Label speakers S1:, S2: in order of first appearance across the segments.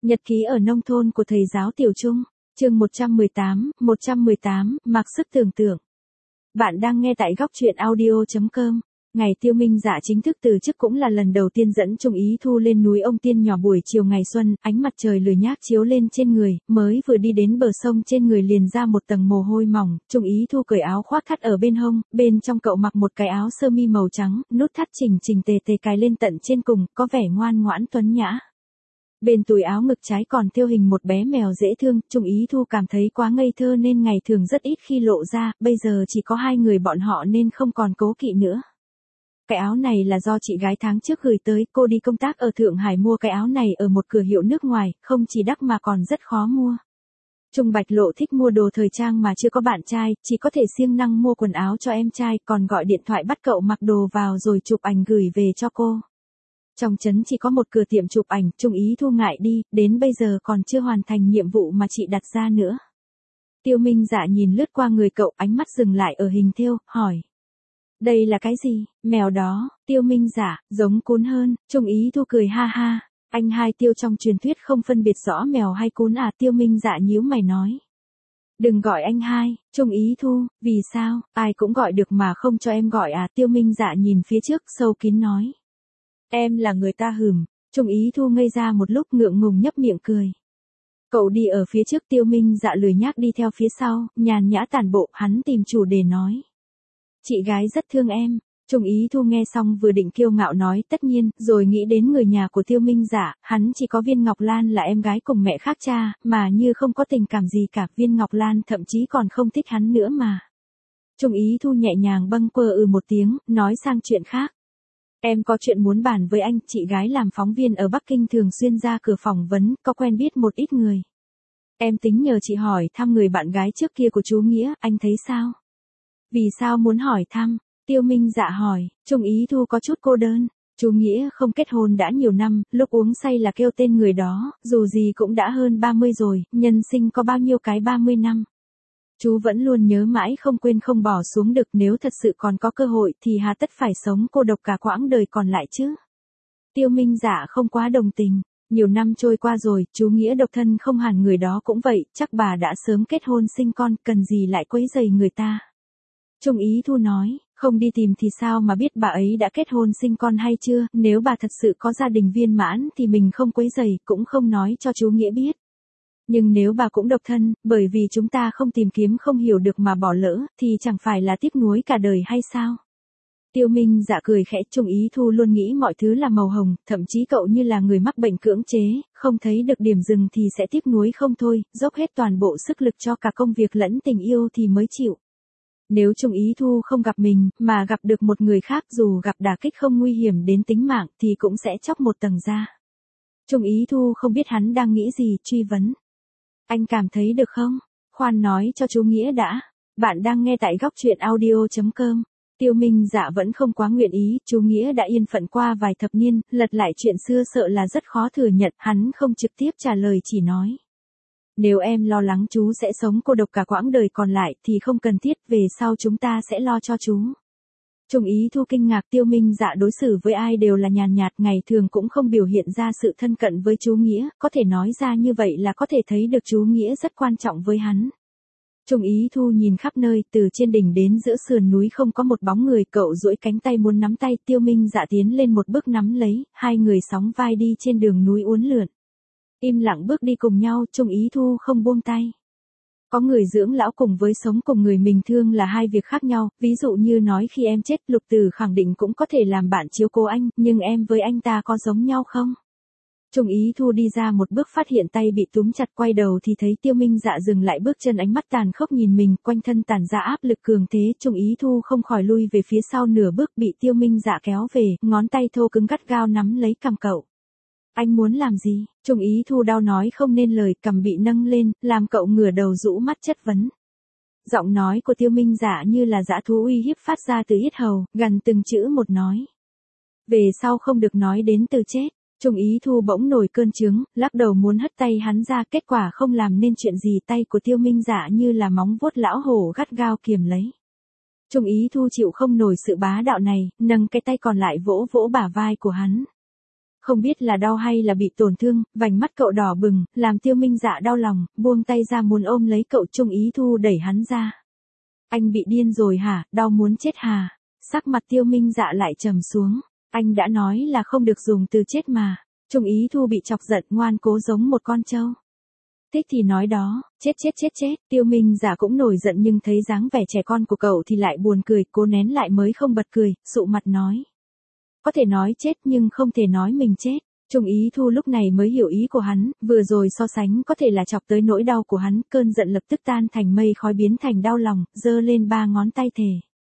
S1: Nhật ký ở nông thôn của thầy giáo Tiểu Trung, chương 118, mặc sức tưởng tượng. Bạn đang nghe tại góc truyện audio.com. Ngày Tiêu Minh Dạ chính thức từ chức cũng là lần đầu tiên dẫn Trung Ý Thu lên núi Ông Tiên nhỏ buổi chiều ngày xuân, ánh mặt trời lười nhác chiếu lên trên người, mới vừa đi đến bờ sông trên người liền ra một tầng mồ hôi mỏng, Trung Ý Thu cởi áo khoác thắt ở bên hông, bên trong cậu mặc một cái áo sơ mi màu trắng, nút thắt chỉnh chỉnh tề tề cài lên tận trên cùng, có vẻ ngoan ngoãn tuấn nhã. Bên túi áo ngực trái còn thêu hình một bé mèo dễ thương, Trung Ý Thu cảm thấy quá ngây thơ nên ngày thường rất ít khi lộ ra, bây giờ chỉ có hai người bọn họ nên không còn cố kỵ nữa. Cái áo này là do chị gái tháng trước gửi tới, cô đi công tác ở Thượng Hải mua cái áo này ở một cửa hiệu nước ngoài, không chỉ đắt mà còn rất khó mua. Trung Bạch Lộ thích mua đồ thời trang mà chưa có bạn trai, chỉ có thể siêng năng mua quần áo cho em trai, còn gọi điện thoại bắt cậu mặc đồ vào rồi chụp ảnh gửi về cho cô. Trong trấn chỉ có một cửa tiệm chụp ảnh, Trung Ý Thu ngại đi, đến bây giờ còn chưa hoàn thành nhiệm vụ mà chị đặt ra nữa. Tiêu Minh Dạ nhìn lướt qua người cậu, ánh mắt dừng lại ở hình thêu, hỏi. Đây là cái gì? Mèo đó. Tiêu Minh Dạ, giống cún hơn. Trung Ý Thu cười ha ha. Anh hai Tiêu trong truyền thuyết không phân biệt rõ mèo hay cún à? Tiêu Minh Dạ nhíu mày nói. Đừng gọi anh hai. Trung Ý Thu, vì sao? Ai cũng gọi được mà không cho em gọi à? Tiêu Minh Dạ nhìn phía trước sâu kín nói. Em là người ta hừm. Trung Ý Thu ngây ra một lúc ngượng ngùng nhấp miệng cười. Cậu đi ở phía trước, Tiêu Minh Dạ lười nhác đi theo phía sau, nhàn nhã tản bộ, hắn tìm chủ đề nói. Chị gái rất thương em. Trung Ý Thu nghe xong vừa định kiêu ngạo nói tất nhiên, rồi nghĩ đến người nhà của Tiêu Minh Dạ, hắn chỉ có Viên Ngọc Lan là em gái cùng mẹ khác cha, mà như không có tình cảm gì cả, Viên Ngọc Lan thậm chí còn không thích hắn nữa mà. Trung Ý Thu nhẹ nhàng bâng quơ một tiếng, nói sang chuyện khác. Em có chuyện muốn bàn với anh, chị gái làm phóng viên ở Bắc Kinh thường xuyên ra cửa phỏng vấn, có quen biết một ít người. Em tính nhờ chị hỏi thăm người bạn gái trước kia của chú Nghĩa, anh thấy sao? Vì sao muốn hỏi thăm? Tiêu Minh Dạ hỏi. Trung Ý Thu có chút cô đơn. Chú Nghĩa không kết hôn đã nhiều năm, lúc uống say là kêu tên người đó, dù gì cũng đã hơn 30 rồi, nhân sinh có bao nhiêu cái 30 năm. Chú vẫn luôn nhớ mãi không quên không bỏ xuống được, nếu thật sự còn có cơ hội thì hà tất phải sống cô độc cả quãng đời còn lại chứ. Tiêu Minh Dạ không quá đồng tình. Nhiều năm trôi qua rồi, chú Nghĩa độc thân không hẳn người đó cũng vậy, chắc bà đã sớm kết hôn sinh con, cần gì lại quấy rầy người ta. Trung Ý Thu nói, không đi tìm thì sao mà biết bà ấy đã kết hôn sinh con hay chưa, nếu bà thật sự có gia đình viên mãn thì mình không quấy rầy, cũng không nói cho chú Nghĩa biết. Nhưng nếu bà cũng độc thân, bởi vì chúng ta không tìm kiếm không hiểu được mà bỏ lỡ, thì chẳng phải là tiếc nuối cả đời hay sao? Tiêu Minh Dạ cười khẽ. Trung Ý Thu luôn nghĩ mọi thứ là màu hồng, thậm chí cậu như là người mắc bệnh cưỡng chế, không thấy được điểm dừng thì sẽ tiếc nuối không thôi, dốc hết toàn bộ sức lực cho cả công việc lẫn tình yêu thì mới chịu. Nếu Trung Ý Thu không gặp mình, mà gặp được một người khác dù gặp đả kích không nguy hiểm đến tính mạng thì cũng sẽ chóc một tầng da. Trung Ý Thu không biết hắn đang nghĩ gì, truy vấn. Anh cảm thấy được không? Khoan nói cho chú Nghĩa đã. Bạn đang nghe tại góc truyện audio.com. Tiêu Minh Dạ vẫn không quá nguyện ý, chú Nghĩa đã yên phận qua vài thập niên, lật lại chuyện xưa sợ là rất khó thừa nhận, hắn không trực tiếp trả lời chỉ nói. Nếu em lo lắng chú sẽ sống cô độc cả quãng đời còn lại thì không cần thiết, về sau chúng ta sẽ lo cho chú. Trung Ý Thu kinh ngạc. Tiêu Minh Dạ đối xử với ai đều là nhàn nhạt, ngày thường cũng không biểu hiện ra sự thân cận với chú Nghĩa, có thể nói ra như vậy là có thể thấy được chú Nghĩa rất quan trọng với hắn. Trung Ý Thu nhìn khắp nơi, từ trên đỉnh đến giữa sườn núi không có một bóng người, cậu duỗi cánh tay muốn nắm tay Tiêu Minh Dạ tiến lên một bước nắm lấy, hai người sóng vai đi trên đường núi uốn lượn. Im lặng bước đi cùng nhau, Trung Ý Thu không buông tay. Có người dưỡng lão cùng với sống cùng người mình thương là hai việc khác nhau, ví dụ như nói khi em chết, Lục Tử khẳng định cũng có thể làm bạn chiếu cố anh, nhưng em với anh ta có giống nhau không? Trung Ý Thu đi ra một bước phát hiện tay bị túm chặt, quay đầu thì thấy Tiêu Minh Dạ dừng lại bước chân, ánh mắt tàn khốc nhìn mình, quanh thân tản ra áp lực cường thế, Trung Ý Thu không khỏi lui về phía sau nửa bước, bị Tiêu Minh Dạ kéo về, ngón tay thô cứng gắt gao nắm lấy cằm cậu. Anh muốn làm gì? Trung Ý Thu đau nói không nên lời, cằm bị nâng lên, làm cậu ngửa đầu rũ mắt chất vấn. Giọng nói của Tiêu Minh Dạ như là dã thú uy hiếp phát ra từ yết hầu, gần từng chữ một nói. Về sau không được nói đến từ chết. Trung Ý Thu bỗng nổi cơn chướng, lắc đầu muốn hất tay hắn ra, kết quả không làm nên chuyện gì, tay của Tiêu Minh Dạ như là móng vuốt lão hổ gắt gao kiềm lấy. Trung Ý Thu chịu không nổi sự bá đạo này, nâng cái tay còn lại vỗ vỗ bả vai của hắn. Không biết là đau hay là bị tổn thương, vành mắt cậu đỏ bừng, làm Tiêu Minh Dạ đau lòng, buông tay ra muốn ôm lấy cậu. Trung Ý Thu đẩy hắn ra. Anh bị điên rồi hả, đau muốn chết hả? Sắc mặt Tiêu Minh Dạ lại trầm xuống. Anh đã nói là không được dùng từ chết mà. Trung Ý Thu bị chọc giận, ngoan cố giống một con trâu. Thích thì nói đó, chết. Tiêu Minh Dạ cũng nổi giận nhưng thấy dáng vẻ trẻ con của cậu thì lại buồn cười, cố nén lại mới không bật cười, sụ mặt nói. Có thể nói chết nhưng không thể nói mình chết. Trung Ý Thu lúc này mới hiểu ý của hắn, vừa rồi so sánh có thể là chọc tới nỗi đau của hắn, cơn giận lập tức tan thành mây khói biến thành đau lòng, giơ lên 3 ngón tay thề.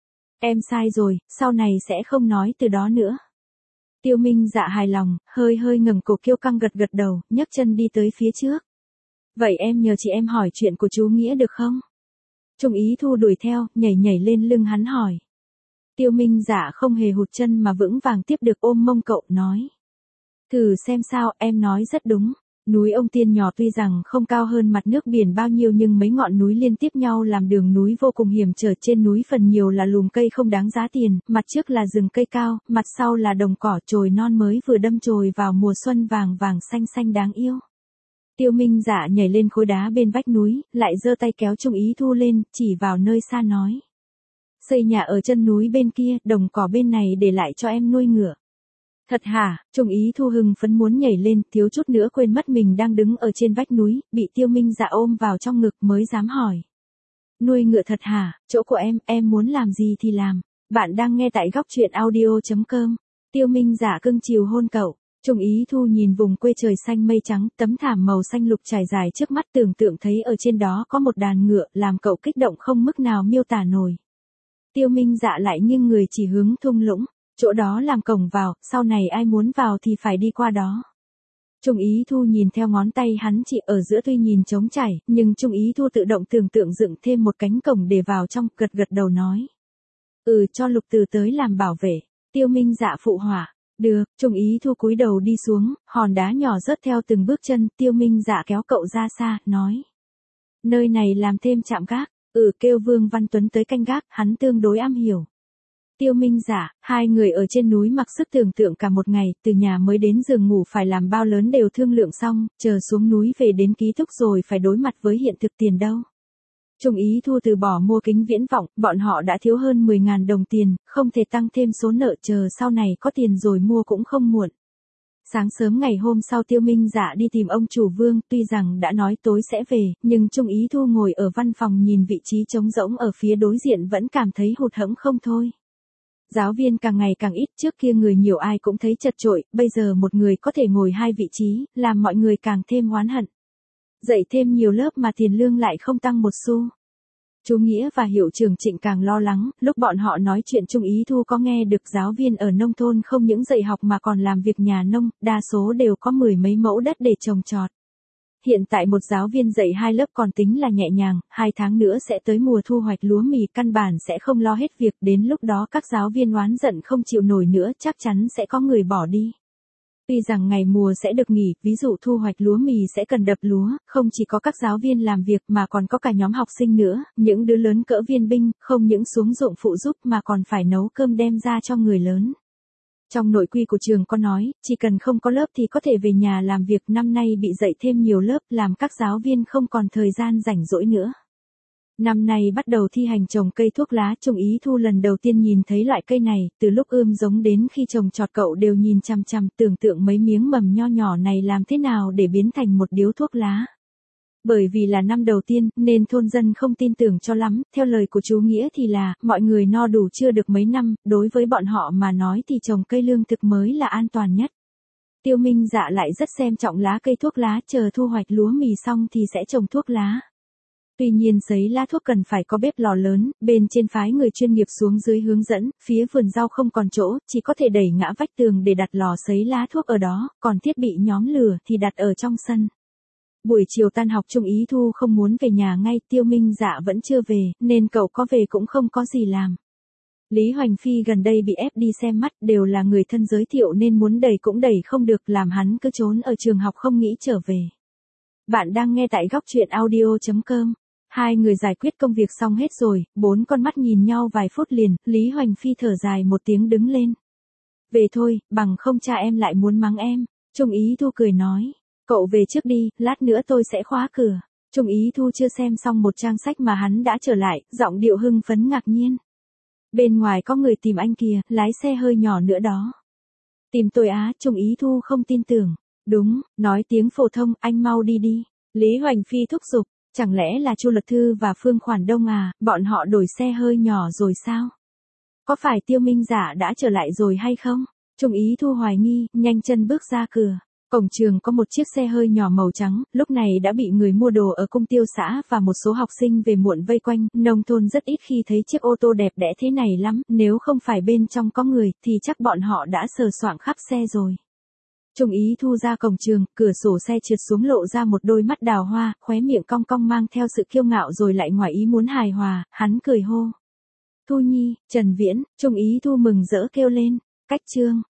S1: Em sai rồi, sau này sẽ không nói từ đó nữa. Tiêu Minh Dạ hài lòng, hơi ngẩng cổ kiêu căng gật đầu, nhấc chân đi tới phía trước. Vậy em nhờ chị em hỏi chuyện của chú Nghĩa được không? Trung Ý Thu đuổi theo, nhảy lên lưng hắn hỏi. Tiêu Minh Dạ không hề hụt chân mà vững vàng tiếp được ôm mông cậu, nói. Thử xem sao, em nói rất đúng. Núi Ông Tiên nhỏ tuy rằng không cao hơn mặt nước biển bao nhiêu nhưng mấy ngọn núi liên tiếp nhau làm đường núi vô cùng hiểm trở. Trên núi phần nhiều là lùm cây không đáng giá tiền, mặt trước là rừng cây cao, mặt sau là đồng cỏ chồi non mới vừa đâm chồi vào mùa xuân vàng xanh đáng yêu. Tiêu Minh Dạ nhảy lên khối đá bên vách núi, lại giơ tay kéo Trung Ý Thu lên, chỉ vào nơi xa nói. Xây nhà ở chân núi bên kia, đồng cỏ bên này để lại cho em nuôi ngựa. Thật hả? Trung Ý Thu hưng phấn muốn nhảy lên, thiếu chút nữa quên mất mình đang đứng ở trên vách núi, bị Tiêu Minh Dạ ôm vào trong ngực mới dám hỏi. Nuôi ngựa thật hả? Chỗ của em muốn làm gì thì làm. Bạn đang nghe tại góc truyện audio.com. Tiêu Minh Dạ cưng chiều hôn cậu. Trung Ý Thu nhìn vùng quê trời xanh mây trắng, tấm thảm màu xanh lục trải dài trước mắt, tưởng tượng thấy ở trên đó có một đàn ngựa, làm cậu kích động không mức nào miêu tả nổi. Tiêu Minh Dạ lại nghiêng người chỉ hướng thung lũng, chỗ đó làm cổng vào, sau này ai muốn vào thì phải đi qua đó. Trung Ý Thu nhìn theo ngón tay hắn chỉ ở giữa tuy nhìn trống trải, nhưng Trung Ý Thu tự động tưởng tượng dựng thêm một cánh cổng để vào trong, gật đầu nói. Cho Lục Từ tới làm bảo vệ. Tiêu Minh Dạ phụ họa. Được, Trung Ý Thu cúi đầu đi xuống, hòn đá nhỏ rớt theo từng bước chân, Tiêu Minh Dạ kéo cậu ra xa, nói. Nơi này làm thêm trạm gác, kêu Vương Văn Tuấn tới canh gác, hắn tương đối am hiểu. Tiêu Minh Dạ, hai người ở trên núi mặc sức tưởng tượng cả một ngày, từ nhà mới đến giường ngủ phải làm bao lớn đều thương lượng xong, chờ xuống núi về đến ký túc rồi phải đối mặt với hiện thực tiền đâu. Trung Ý Thu từ bỏ mua kính viễn vọng, bọn họ đã thiếu hơn 10.000 đồng tiền, không thể tăng thêm số nợ, chờ sau này có tiền rồi mua cũng không muộn. Sáng sớm ngày hôm sau Tiêu Minh Dạ đi tìm ông chủ Vương, tuy rằng đã nói tối sẽ về, nhưng Trung Ý Thu ngồi ở văn phòng nhìn vị trí trống rỗng ở phía đối diện vẫn cảm thấy hụt hẫng không thôi. Giáo viên càng ngày càng ít, trước kia người nhiều ai cũng thấy chật chội, bây giờ một người có thể ngồi 2 vị trí, làm mọi người càng thêm oán hận. Dạy thêm nhiều lớp mà tiền lương lại không tăng một xu. Chú Nghĩa và hiệu trưởng Trịnh càng lo lắng, lúc bọn họ nói chuyện Trung Ý Thu có nghe được giáo viên ở nông thôn không những dạy học mà còn làm việc nhà nông, đa số đều có 10 mấy mẫu đất để trồng trọt. Hiện tại một giáo viên dạy 2 lớp còn tính là nhẹ nhàng, 2 tháng nữa sẽ tới mùa thu hoạch lúa mì, căn bản sẽ không lo hết việc, đến lúc đó các giáo viên oán giận không chịu nổi nữa, chắc chắn sẽ có người bỏ đi. Tuy rằng ngày mùa sẽ được nghỉ, ví dụ thu hoạch lúa mì sẽ cần đập lúa, không chỉ có các giáo viên làm việc mà còn có cả nhóm học sinh nữa, những đứa lớn cỡ viên binh, không những xuống ruộng phụ giúp mà còn phải nấu cơm đem ra cho người lớn. Trong nội quy của trường có nói, chỉ cần không có lớp thì có thể về nhà làm việc, năm nay bị dạy thêm nhiều lớp làm các giáo viên không còn thời gian rảnh rỗi nữa. Năm nay bắt đầu thi hành trồng cây thuốc lá, Trung Ý Thu lần đầu tiên nhìn thấy loại cây này, từ lúc ươm giống đến khi trồng trọt cậu đều nhìn chằm chằm, tưởng tượng mấy miếng mầm nho nhỏ này làm thế nào để biến thành một điếu thuốc lá. Bởi vì là năm đầu tiên, nên thôn dân không tin tưởng cho lắm, theo lời của chú Nghĩa thì là, mọi người no đủ chưa được mấy năm, đối với bọn họ mà nói thì trồng cây lương thực mới là an toàn nhất. Tiêu Minh Dạ lại rất xem trọng lá cây thuốc lá, chờ thu hoạch lúa mì xong thì sẽ trồng thuốc lá. Tuy nhiên sấy lá thuốc cần phải có bếp lò lớn, bên trên phái người chuyên nghiệp xuống dưới hướng dẫn, phía vườn rau không còn chỗ, chỉ có thể đẩy ngã vách tường để đặt lò sấy lá thuốc ở đó, còn thiết bị nhóm lửa thì đặt ở trong sân. Buổi chiều tan học Trung Ý Thu không muốn về nhà ngay, Tiêu Minh Dạ vẫn chưa về, nên cậu có về cũng không có gì làm. Lý Hoành Phi gần đây bị ép đi xem mắt, đều là người thân giới thiệu nên muốn đẩy cũng đẩy không được, làm hắn cứ trốn ở trường học không nghĩ trở về. Bạn đang nghe tại góc truyện audio.com. Hai người giải quyết công việc xong hết rồi, 4 con mắt nhìn nhau vài phút liền, Lý Hoành Phi thở dài một tiếng đứng lên. Về thôi, bằng không cha em lại muốn mắng em. Trung Ý Thu cười nói. Cậu về trước đi, lát nữa tôi sẽ khóa cửa. Trung Ý Thu chưa xem xong một trang sách mà hắn đã trở lại, giọng điệu hưng phấn ngạc nhiên. Bên ngoài có người tìm anh kìa, lái xe hơi nhỏ nữa đó. Tìm tôi á, Trung Ý Thu không tin tưởng. Đúng, nói tiếng phổ thông, anh mau đi đi. Lý Hoành Phi thúc giục, chẳng lẽ là Chu Luật Thư và Phương Khoản Đông à, bọn họ đổi xe hơi nhỏ rồi sao? Có phải Tiêu Minh Dạ đã trở lại rồi hay không? Trung Ý Thu hoài nghi, nhanh chân bước ra cửa. Cổng trường có một chiếc xe hơi nhỏ màu trắng, lúc này đã bị người mua đồ ở cung tiêu xã và một số học sinh về muộn vây quanh, nông thôn rất ít khi thấy chiếc ô tô đẹp đẽ thế này lắm, nếu không phải bên trong có người, thì chắc bọn họ đã sờ soạng khắp xe rồi. Trung Ý Thu ra cổng trường, cửa sổ xe trượt xuống lộ ra một đôi mắt đào hoa, khóe miệng cong cong mang theo sự kiêu ngạo rồi lại ngoài ý muốn hài hòa, hắn cười hô. Thu Nhi, Trần Viễn, Trung Ý Thu mừng rỡ kêu lên, cách chương.